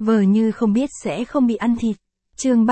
vờ như không biết sẽ không bị ăn thịt. Chương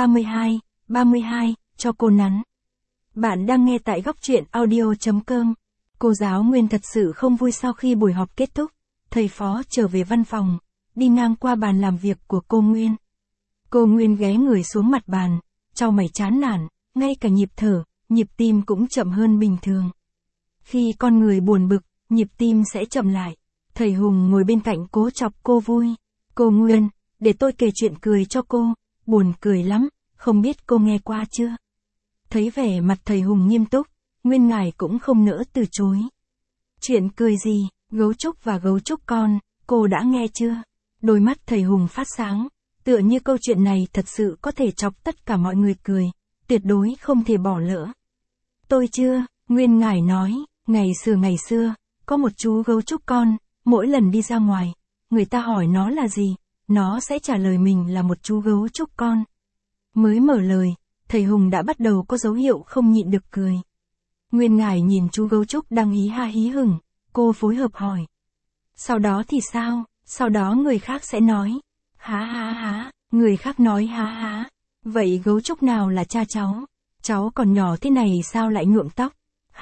32, cho cô nắn. Bạn đang nghe tại góc truyện audio.com. Cô giáo Nguyên thật sự không vui sau khi buổi họp kết thúc. Thầy phó trở về văn phòng, đi ngang qua bàn làm việc của cô Nguyên. Cô Nguyên ghé người xuống mặt bàn, chau mày chán nản, ngay cả nhịp thở, nhịp tim cũng chậm hơn bình thường. Khi con người buồn bực, nhịp tim sẽ chậm lại. Thầy Hùng ngồi bên cạnh cố chọc cô vui. Cô Nguyên, để tôi kể chuyện cười cho cô, buồn cười lắm, không biết cô nghe qua chưa? Thấy vẻ mặt thầy Hùng nghiêm túc, Nguyên ngài cũng không nỡ từ chối. Chuyện cười gì, gấu trúc và gấu trúc con, cô đã nghe chưa? Đôi mắt thầy Hùng phát sáng, tựa như câu chuyện này thật sự có thể chọc tất cả mọi người cười, tuyệt đối không thể bỏ lỡ. Tôi chưa, Nguyên ngài nói, ngày xưa, có một chú gấu trúc con, mỗi lần đi ra ngoài, người ta hỏi nó là gì, nó sẽ trả lời mình là một chú gấu trúc con. Mới mở lời, thầy Hùng đã bắt đầu có dấu hiệu không nhịn được cười. Nguyên ngài nhìn chú gấu trúc đang hí ha hí hửng, cô phối hợp hỏi. Sau đó thì sao? Sau đó người khác sẽ nói, há, người khác nói há. Vậy gấu trúc nào là cha cháu? Cháu còn nhỏ thế này sao lại nhuộm tóc?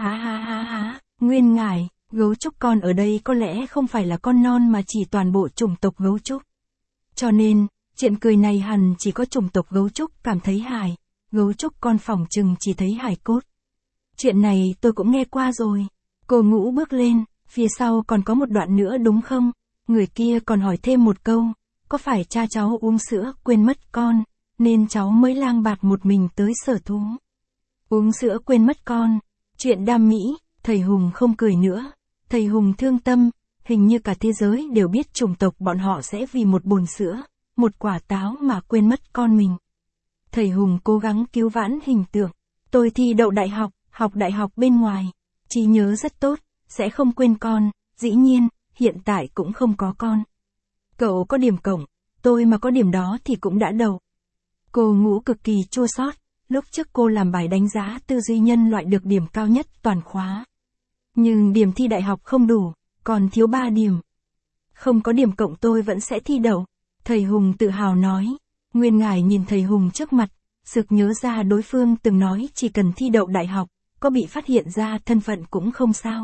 Há. Nguyên ngài, gấu trúc con ở đây có lẽ không phải là con non mà chỉ toàn bộ chủng tộc gấu trúc. Cho nên, chuyện cười này hẳn chỉ có chủng tộc gấu trúc cảm thấy hài, gấu trúc con phỏng chừng chỉ thấy hài cốt. Chuyện này tôi cũng nghe qua rồi. Cô Ngũ bước lên, phía sau còn có một đoạn nữa đúng không? Người kia còn hỏi thêm một câu, có phải cha cháu uống sữa quên mất con, nên cháu mới lang bạt một mình tới sở thú. Uống sữa quên mất con, chuyện đam mỹ, thầy Hùng không cười nữa. Thầy Hùng thương tâm, hình như cả thế giới đều biết chủng tộc bọn họ sẽ vì một bồn sữa, một quả táo mà quên mất con mình. Thầy Hùng cố gắng cứu vãn hình tượng. Tôi thi đậu đại học, học đại học bên ngoài. Trí nhớ rất tốt, sẽ không quên con, dĩ nhiên, hiện tại cũng không có con. Cậu có điểm cộng, tôi mà có điểm đó thì cũng đã đậu. Cô Ngũ cực kỳ chua xót, lúc trước cô làm bài đánh giá tư duy nhân loại được điểm cao nhất toàn khóa. Nhưng điểm thi đại học không đủ, còn thiếu 3 điểm. Không có điểm cộng tôi vẫn sẽ thi đậu, thầy Hùng tự hào nói. Nguyên ngài nhìn thầy Hùng trước mặt, sực nhớ ra đối phương từng nói chỉ cần thi đậu đại học, có bị phát hiện ra thân phận cũng không sao.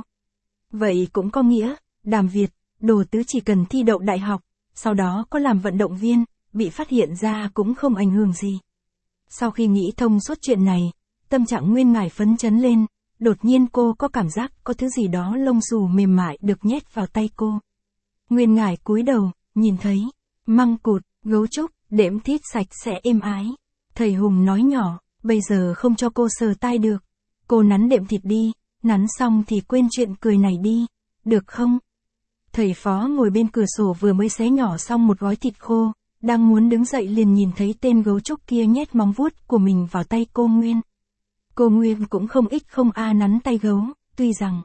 Vậy cũng có nghĩa, Đàm Việt, đồ tứ chỉ cần thi đậu đại học, sau đó có làm vận động viên, bị phát hiện ra cũng không ảnh hưởng gì. Sau khi nghĩ thông suốt chuyện này, tâm trạng Nguyên ngài phấn chấn lên, đột nhiên cô có cảm giác có thứ gì đó lông xù mềm mại được nhét vào tay cô. Nguyên ngài cúi đầu, nhìn thấy, măng cụt, gấu trúc, đệm thít sạch sẽ êm ái. Thầy Hùng nói nhỏ, bây giờ không cho cô sờ tai được. Cô nắn đệm thịt đi, nắn xong thì quên chuyện cười này đi, được không? Thầy phó ngồi bên cửa sổ vừa mới xé nhỏ xong một gói thịt khô, đang muốn đứng dậy liền nhìn thấy tên gấu trúc kia nhét móng vuốt của mình vào tay cô Nguyên. Cô Nguyên cũng không nắn tay gấu, tuy rằng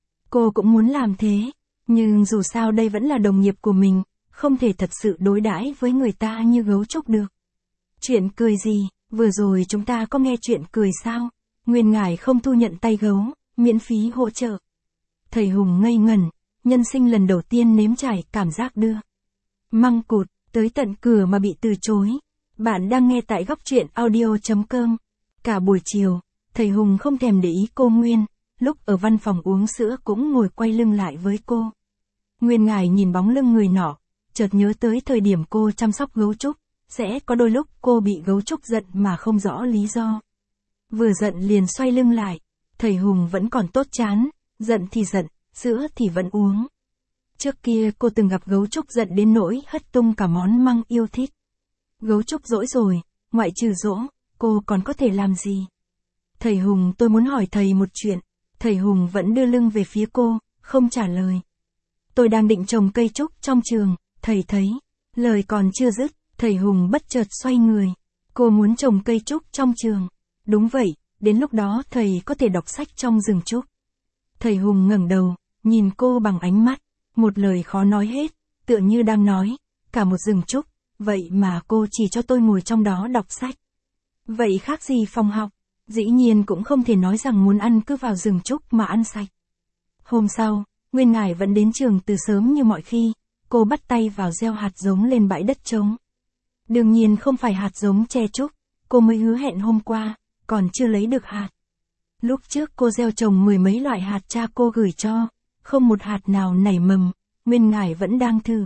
cô cũng muốn làm thế, nhưng dù sao đây vẫn là đồng nghiệp của mình, không thể thật sự đối đãi với người ta như gấu trúc được. Chuyện cười gì, vừa rồi chúng ta có nghe chuyện cười sao? Nguyên ngài không thu nhận tay gấu, miễn phí hỗ trợ. Thầy Hùng ngây ngẩn, nhân sinh lần đầu tiên nếm trải cảm giác đưa măng cụt tới tận cửa mà bị từ chối. Bạn đang nghe tại góc truyện audio.com. Cả buổi chiều, thầy Hùng không thèm để ý cô Nguyên, lúc ở văn phòng uống sữa cũng ngồi quay lưng lại với cô. Nguyên ngài nhìn bóng lưng người nọ, chợt nhớ tới thời điểm cô chăm sóc gấu trúc, sẽ có đôi lúc cô bị gấu trúc giận mà không rõ lý do. Vừa giận liền xoay lưng lại, thầy Hùng vẫn còn tốt chán, giận thì giận, sữa thì vẫn uống. Trước kia cô từng gặp gấu trúc giận đến nỗi hất tung cả món măng yêu thích. Gấu trúc dỗi rồi, ngoại trừ dỗ, cô còn có thể làm gì? Thầy Hùng, tôi muốn hỏi thầy một chuyện. Thầy Hùng vẫn đưa lưng về phía cô, không trả lời. Tôi đang định trồng cây trúc trong trường, thầy thấy. Lời còn chưa dứt, thầy Hùng bất chợt xoay người. Cô muốn trồng cây trúc trong trường. Đúng vậy, đến lúc đó thầy có thể đọc sách trong rừng trúc. Thầy Hùng ngẩng đầu, nhìn cô bằng ánh mắt, một lời khó nói hết, tựa như đang nói, cả một rừng trúc, vậy mà cô chỉ cho tôi ngồi trong đó đọc sách. Vậy khác gì phòng học? Dĩ nhiên cũng không thể nói rằng muốn ăn cứ vào rừng trúc mà ăn sạch. Hôm sau, Nguyên ngài vẫn đến trường từ sớm như mọi khi, cô bắt tay vào gieo hạt giống lên bãi đất trống. Đương nhiên không phải hạt giống tre trúc, cô mới hứa hẹn hôm qua, còn chưa lấy được hạt. Lúc trước cô gieo trồng mười mấy loại hạt cha cô gửi cho, không một hạt nào nảy mầm, Nguyên Ngải vẫn đang thử.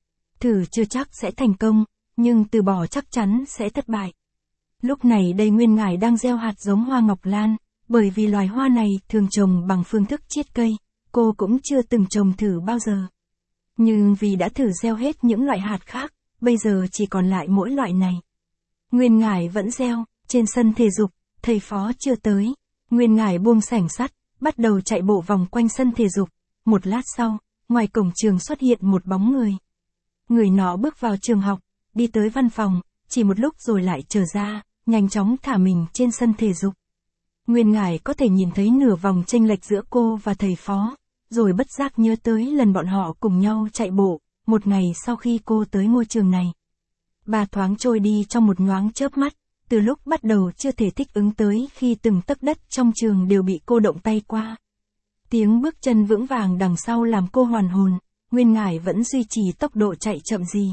Thử chưa chắc sẽ thành công, nhưng từ bỏ chắc chắn sẽ thất bại. Lúc này đây Nguyên Ngải đang gieo hạt giống hoa ngọc lan, bởi vì loài hoa này thường trồng bằng phương thức chiết cây, cô cũng chưa từng trồng thử bao giờ. Nhưng vì đã thử gieo hết những loại hạt khác, bây giờ chỉ còn lại mỗi loại này. Nguyên Ngải vẫn gieo, trên sân thể dục, thầy phó chưa tới. Nguyên Ngải buông xẻng sắt, bắt đầu chạy bộ vòng quanh sân thể dục. Một lát sau, ngoài cổng trường xuất hiện một bóng người. Người nọ bước vào trường học, đi tới văn phòng, chỉ một lúc rồi lại trở ra, nhanh chóng thả mình trên sân thể dục. Nguyên Ngải có thể nhìn thấy nửa vòng chênh lệch giữa cô và thầy phó, rồi bất giác nhớ tới lần bọn họ cùng nhau chạy bộ, một ngày sau khi cô tới ngôi trường này. 3 thoáng trôi đi trong một nhoáng chớp mắt, từ lúc bắt đầu chưa thể thích ứng tới khi từng tấc đất trong trường đều bị cô động tay qua. Tiếng bước chân vững vàng đằng sau làm cô hoàn hồn, Nguyên Ngải vẫn duy trì tốc độ chạy chậm gì.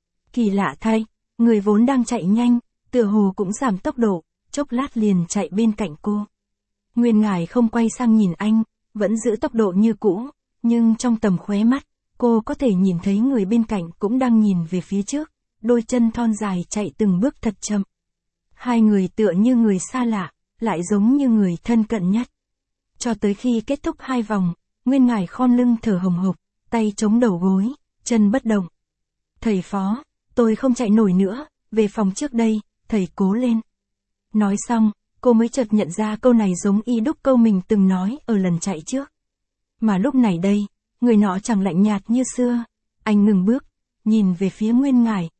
Kỳ lạ thay, người vốn đang chạy nhanh, tựa hồ cũng giảm tốc độ, chốc lát liền chạy bên cạnh cô. Nguyên Ngải không quay sang nhìn anh, vẫn giữ tốc độ như cũ, nhưng trong tầm khóe mắt, cô có thể nhìn thấy người bên cạnh cũng đang nhìn về phía trước, đôi chân thon dài chạy từng bước thật chậm. Hai người tựa như người xa lạ, lại giống như người thân cận nhất. Cho tới khi kết thúc 2 vòng, Nguyên Ngải khom lưng thở hồng hộc, tay chống đầu gối, chân bất động. Thầy phó, tôi không chạy nổi nữa, về phòng trước đây, thầy cố lên. Nói xong, cô mới chợt nhận ra câu này giống y đúc câu mình từng nói ở lần chạy trước. Mà lúc này đây, người nọ chẳng lạnh nhạt như xưa. Anh ngừng bước, nhìn về phía Nguyên Ngải,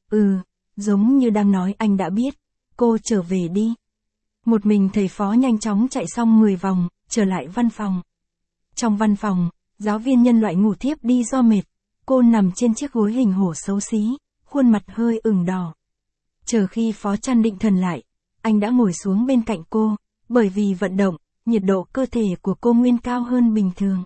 giống như đang nói anh đã biết, cô trở về đi. Một mình thầy phó nhanh chóng chạy xong 10 vòng, trở lại văn phòng. Trong văn phòng, giáo viên nhân loại ngủ thiếp đi do mệt, cô nằm trên chiếc gối hình hổ xấu xí, khuôn mặt hơi ửng đỏ. Chờ khi phó Trăn định thần lại, anh đã ngồi xuống bên cạnh cô, bởi vì vận động, nhiệt độ cơ thể của cô nguyên cao hơn bình thường.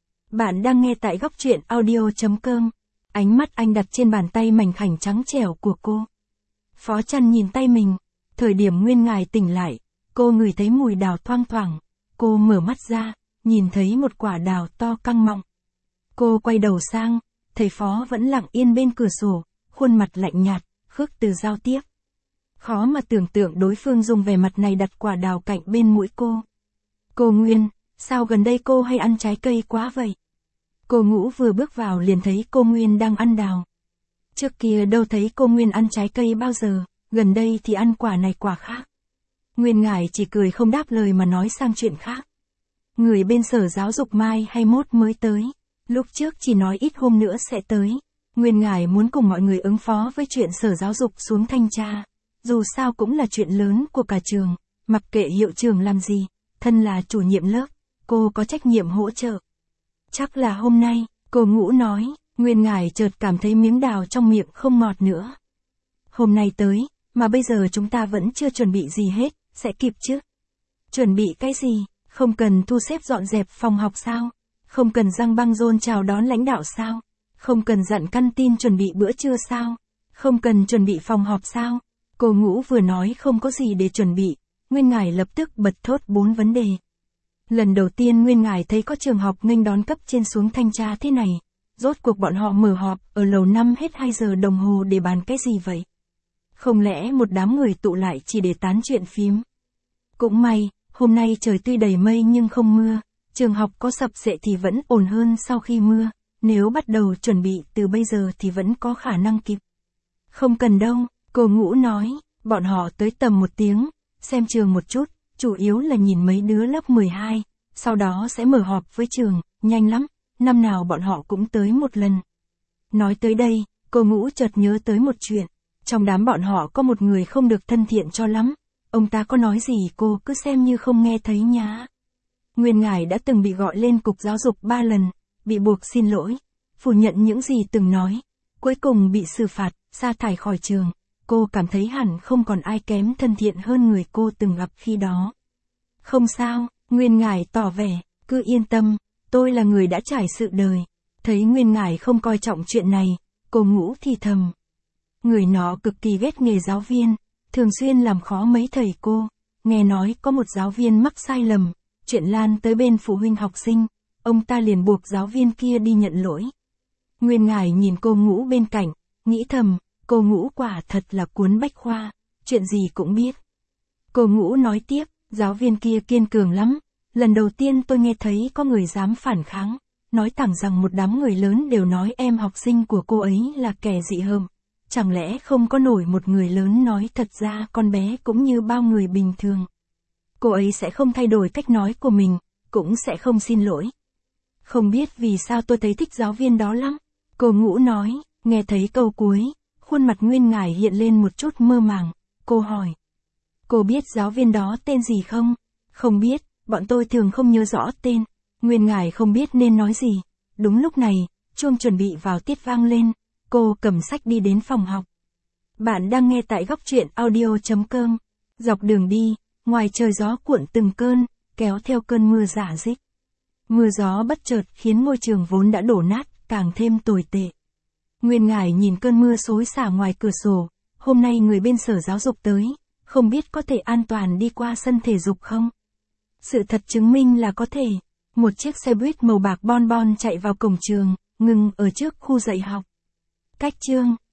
Bạn đang nghe tại góc truyện audio.com. Ánh mắt anh đặt trên bàn tay mảnh khảnh trắng trẻo của cô. Phó Trăn nhìn tay mình, thời điểm Nguyên Ngải tỉnh lại, cô ngửi thấy mùi đào thoang thoảng. Cô mở mắt ra, nhìn thấy một quả đào to căng mọng. Cô quay đầu sang, thầy phó vẫn lặng yên bên cửa sổ, khuôn mặt lạnh nhạt, khước từ giao tiếp. Khó mà tưởng tượng đối phương dùng vẻ mặt này đặt quả đào cạnh bên mũi cô. Cô Nguyên, sao gần đây cô hay ăn trái cây quá vậy? Cô Ngũ vừa bước vào liền thấy cô Nguyên đang ăn đào. Trước kia đâu thấy cô Nguyên ăn trái cây bao giờ, gần đây thì ăn quả này quả khác. Nguyên Ngải chỉ cười không đáp lời mà nói sang chuyện khác. Người bên sở giáo dục mai hay mốt mới tới, lúc trước chỉ nói ít hôm nữa sẽ tới. Nguyên Ngải muốn cùng mọi người ứng phó với chuyện sở giáo dục xuống thanh tra. Dù sao cũng là chuyện lớn của cả trường, mặc kệ hiệu trưởng làm gì, thân là chủ nhiệm lớp, cô có trách nhiệm hỗ trợ. Chắc là hôm nay, cô Ngũ nói, Nguyên Ngải chợt cảm thấy miếng đào trong miệng không ngọt nữa. Hôm nay tới, mà bây giờ chúng ta vẫn chưa chuẩn bị gì hết, sẽ kịp chứ? Chuẩn bị cái gì? Không cần thu xếp dọn dẹp phòng học sao? Không cần răng băng rôn chào đón lãnh đạo sao? Không cần dặn căn tin chuẩn bị bữa trưa sao? Không cần chuẩn bị phòng họp sao? Cô Ngũ vừa nói không có gì để chuẩn bị, Nguyên Ngải lập tức bật thốt 4 vấn đề. Lần đầu tiên Nguyên Ngải thấy có trường học nghênh đón cấp trên xuống thanh tra thế này. Rốt cuộc bọn họ mở họp ở lầu 5 hết 2 giờ đồng hồ để bàn cái gì vậy? Không lẽ một đám người tụ lại chỉ để tán chuyện phím? Cũng may, hôm nay trời tuy đầy mây nhưng không mưa, trường học có sập sệ thì vẫn ổn hơn sau khi mưa, nếu bắt đầu chuẩn bị từ bây giờ thì vẫn có khả năng kịp. Không cần đâu, cô Ngũ nói, bọn họ tới tầm 1 tiếng, xem trường một chút, chủ yếu là nhìn mấy đứa lớp 12, sau đó sẽ mở họp với trường, nhanh lắm, năm nào bọn họ cũng tới một lần. Nói tới đây, cô Ngũ chợt nhớ tới một chuyện, trong đám bọn họ có một người không được thân thiện cho lắm, ông ta có nói gì cô cứ xem như không nghe thấy nhá. Nguyên Ngải đã từng bị gọi lên cục giáo dục 3 lần, bị buộc xin lỗi, phủ nhận những gì từng nói, cuối cùng bị xử phạt, sa thải khỏi trường. Cô cảm thấy hẳn không còn ai kém thân thiện hơn người cô từng gặp khi đó. Không sao, Nguyên Ngải tỏ vẻ, cứ yên tâm, tôi là người đã trải sự đời. Thấy Nguyên Ngải không coi trọng chuyện này, cô Ngũ thì thầm. Người nọ cực kỳ ghét nghề giáo viên, thường xuyên làm khó mấy thầy cô. Nghe nói có một giáo viên mắc sai lầm, chuyện lan tới bên phụ huynh học sinh, ông ta liền buộc giáo viên kia đi nhận lỗi. Nguyên Ngải nhìn cô Ngũ bên cạnh, nghĩ thầm, cô Ngũ quả thật là cuốn bách khoa, chuyện gì cũng biết. Cô Ngũ nói tiếp, giáo viên kia kiên cường lắm, lần đầu tiên tôi nghe thấy có người dám phản kháng, nói thẳng rằng một đám người lớn đều nói em học sinh của cô ấy là kẻ dị hợm. Chẳng lẽ không có nổi một người lớn nói thật ra con bé cũng như bao người bình thường. Cô ấy sẽ không thay đổi cách nói của mình, cũng sẽ không xin lỗi. Không biết vì sao tôi thấy thích giáo viên đó lắm. Cô Ngũ nói, nghe thấy câu cuối, khuôn mặt Nguyên Ngải hiện lên một chút mơ màng. Cô hỏi, cô biết giáo viên đó tên gì không? Không biết, bọn tôi thường không nhớ rõ tên. Nguyên Ngải không biết nên nói gì. Đúng lúc này, chuông chuẩn bị vào tiết vang lên. Cô cầm sách đi đến phòng học. Bạn đang nghe tại góc truyện audio.com. Dọc đường đi, ngoài trời gió cuộn từng cơn, kéo theo cơn mưa rả rích. Mưa gió bất chợt khiến ngôi trường vốn đã đổ nát, càng thêm tồi tệ. Nguyên Ngải nhìn cơn mưa xối xả ngoài cửa sổ. Hôm nay người bên sở giáo dục tới, không biết có thể an toàn đi qua sân thể dục không? Sự thật chứng minh là có thể. Một chiếc xe buýt màu bạc bon bon chạy vào cổng trường, ngừng ở trước khu dạy học. Cách chương